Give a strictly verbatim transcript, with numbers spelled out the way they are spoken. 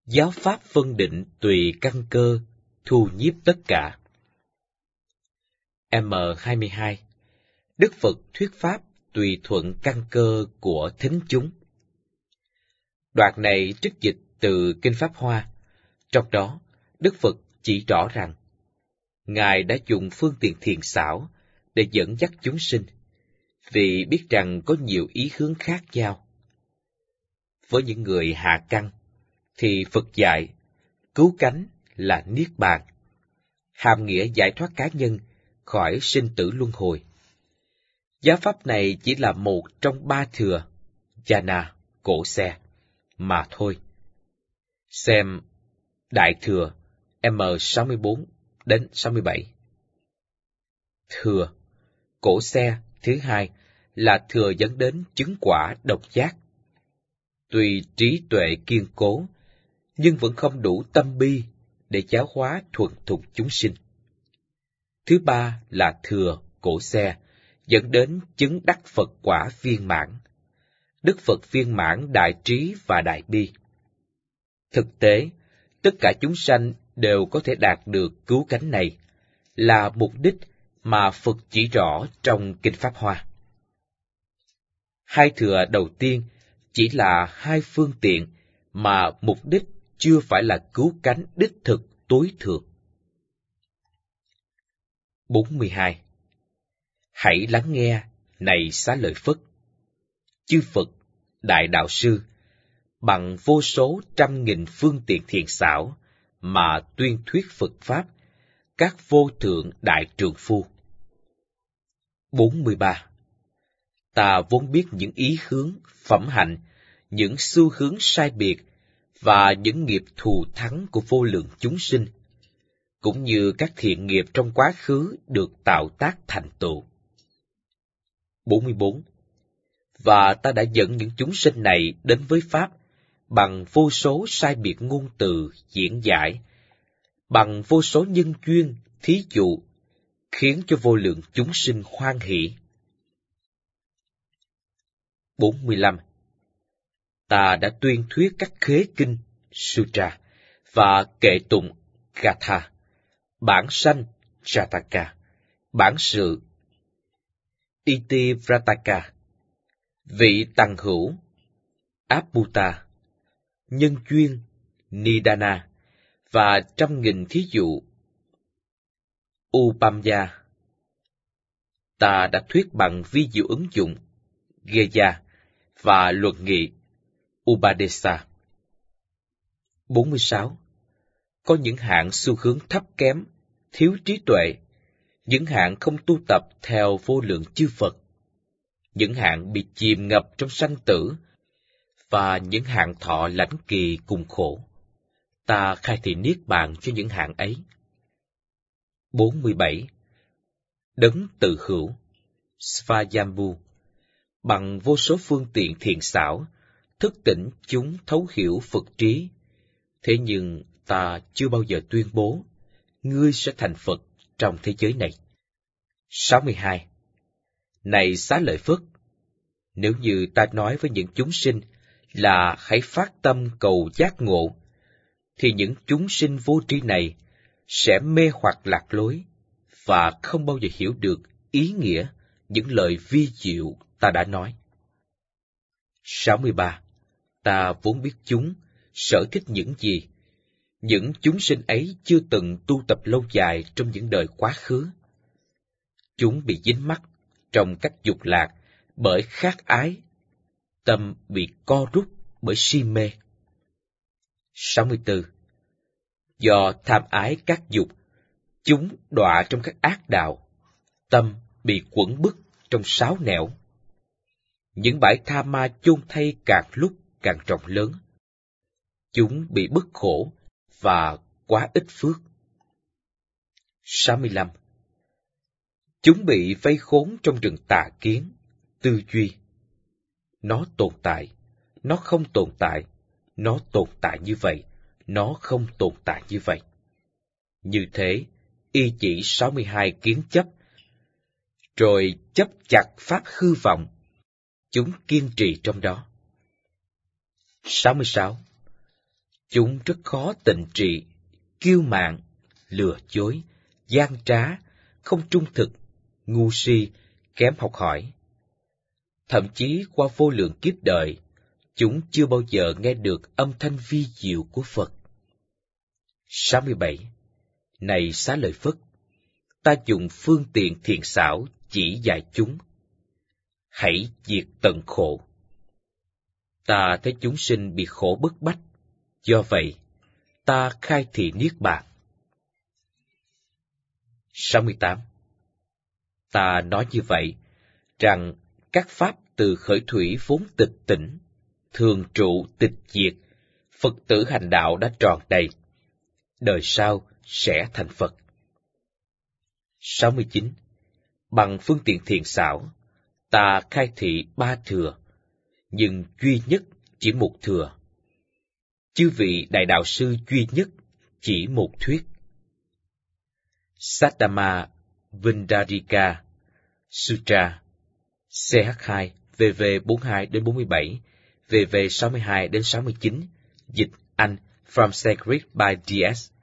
Giáo pháp phân định tùy căn cơ, thu nhiếp tất cả. M hai mươi hai. Đức Phật thuyết pháp tùy thuận căn cơ của thính chúng. Đoạn này trích dịch từ Kinh Pháp Hoa, trong đó Đức Phật chỉ rõ rằng Ngài đã dùng phương tiện thiền xảo để dẫn dắt chúng sinh, vì biết rằng có nhiều ý hướng khác nhau. Với những người hạ căn, thì Phật dạy cứu cánh là niết bàn, hàm nghĩa giải thoát cá nhân khỏi sinh tử luân hồi. Giáo pháp này chỉ là một trong ba thừa, jhana, cổ xe, mà thôi. Xem Đại Thừa M sáu mươi bốn đến sáu mươi bảy. Thừa, cổ xe thứ hai là thừa dẫn đến chứng quả độc giác. Tuy trí tuệ kiên cố, nhưng vẫn không đủ tâm bi để giáo hóa thuần thục chúng sinh. Thứ ba là thừa, cổ xe, dẫn đến chứng đắc Phật quả viên mãn. Đức Phật viên mãn đại trí và đại bi. Thực tế, tất cả chúng sanh đều có thể đạt được cứu cánh này, là mục đích mà Phật chỉ rõ trong Kinh Pháp Hoa. Hai thừa đầu tiên chỉ là hai phương tiện mà mục đích chưa phải là cứu cánh đích thực tối thượng. bốn mươi hai. Hãy lắng nghe, này Xá Lợi Phất. Chư Phật, Đại Đạo Sư, bằng vô số trăm nghìn phương tiện thiền xảo mà tuyên thuyết Phật Pháp, các vô thượng đại trượng phu. bốn mươi ba. Ta vốn biết những ý hướng, phẩm hạnh, những xu hướng sai biệt và những nghiệp thù thắng của vô lượng chúng sinh, cũng như các thiện nghiệp trong quá khứ được tạo tác thành tựu. bốn mươi bốn. Và ta đã dẫn những chúng sinh này đến với Pháp bằng vô số sai biệt ngôn từ diễn giải, bằng vô số nhân duyên, thí dụ, khiến cho vô lượng chúng sinh hoan hỷ. bốn mươi lăm. Ta đã tuyên thuyết các khế kinh, sutra, và kệ tụng, gatha, bản sanh, jataka, bản sự, itivrataka, vị tằng hữu, abhuta, nhân duyên, nidana, và trăm nghìn thí dụ, upamya. Ta đã thuyết bằng vi diệu ứng dụng, geya, và luận nghị, upadesa. bốn mươi sáu. Có những hạng xu hướng thấp kém, thiếu trí tuệ, những hạng không tu tập theo vô lượng chư Phật, những hạng bị chìm ngập trong sanh tử, và những hạng thọ lãnh kỳ cùng khổ. Ta khai thị niết bàn cho những hạng ấy. bốn mươi bảy. Đấng tự hữu, Svayambhu, bằng vô số phương tiện thiện xảo, thức tỉnh chúng thấu hiểu Phật trí. Thế nhưng ta chưa bao giờ tuyên bố, ngươi sẽ thành Phật trong thế giới này. sáu mươi hai. Này Xá Lợi Phất, nếu như ta nói với những chúng sinh là hãy phát tâm cầu giác ngộ, thì những chúng sinh vô tri này sẽ mê hoặc lạc lối và không bao giờ hiểu được ý nghĩa những lời vi diệu ta đã nói. sáu mươi ba. Ta vốn biết chúng sở thích những gì. Những chúng sinh ấy chưa từng tu tập lâu dài trong những đời quá khứ. Chúng bị dính mắc trong các dục lạc bởi khát ái, tâm bị co rút bởi si mê. sáu mươi tư. Do tham ái các dục, chúng đọa trong các ác đạo, tâm bị quẩn bức trong sáu nẻo. Những bãi tha ma chôn thay càng lúc càng rộng lớn. Chúng bị bức khổ và quá ít phước. sáu mươi lăm. Chúng bị vây khốn trong rừng tà kiến, tư duy. Nó tồn tại, nó không tồn tại, nó tồn tại như vậy, nó không tồn tại như vậy. Như thế, y chỉ sáu mươi hai kiến chấp, rồi chấp chặt pháp hư vọng. Chúng kiên trì trong đó. sáu mươi sáu. Chúng rất khó tịnh trị, kiêu mạn, lừa dối, gian trá, không trung thực, ngu si, kém học hỏi. Thậm chí qua vô lượng kiếp đời, chúng chưa bao giờ nghe được âm thanh vi diệu của Phật. sáu mươi bảy. Này Xá Lợi Phất, ta dùng phương tiện thiện xảo chỉ dạy chúng. Hãy diệt tận khổ. Ta thấy chúng sinh bị khổ bức bách, do vậy, ta khai thị niết bàn. sáu mươi tám. Ta nói như vậy, rằng các pháp từ khởi thủy vốn tịch tỉnh, thường trụ tịch diệt, Phật tử hành đạo đã tròn đầy, đời sau sẽ thành Phật. sáu mươi chín. Bằng phương tiện thiện xảo, ta khai thị ba thừa, nhưng duy nhất chỉ một thừa. Chư vị đại đạo sư duy nhất chỉ một thuyết. Saddhamma Vindarika Sutra C H hai V V bốn mươi hai đến bốn mươi bảy, V V sáu mươi hai đến sáu mươi chín, dịch Anh From Sacred by D S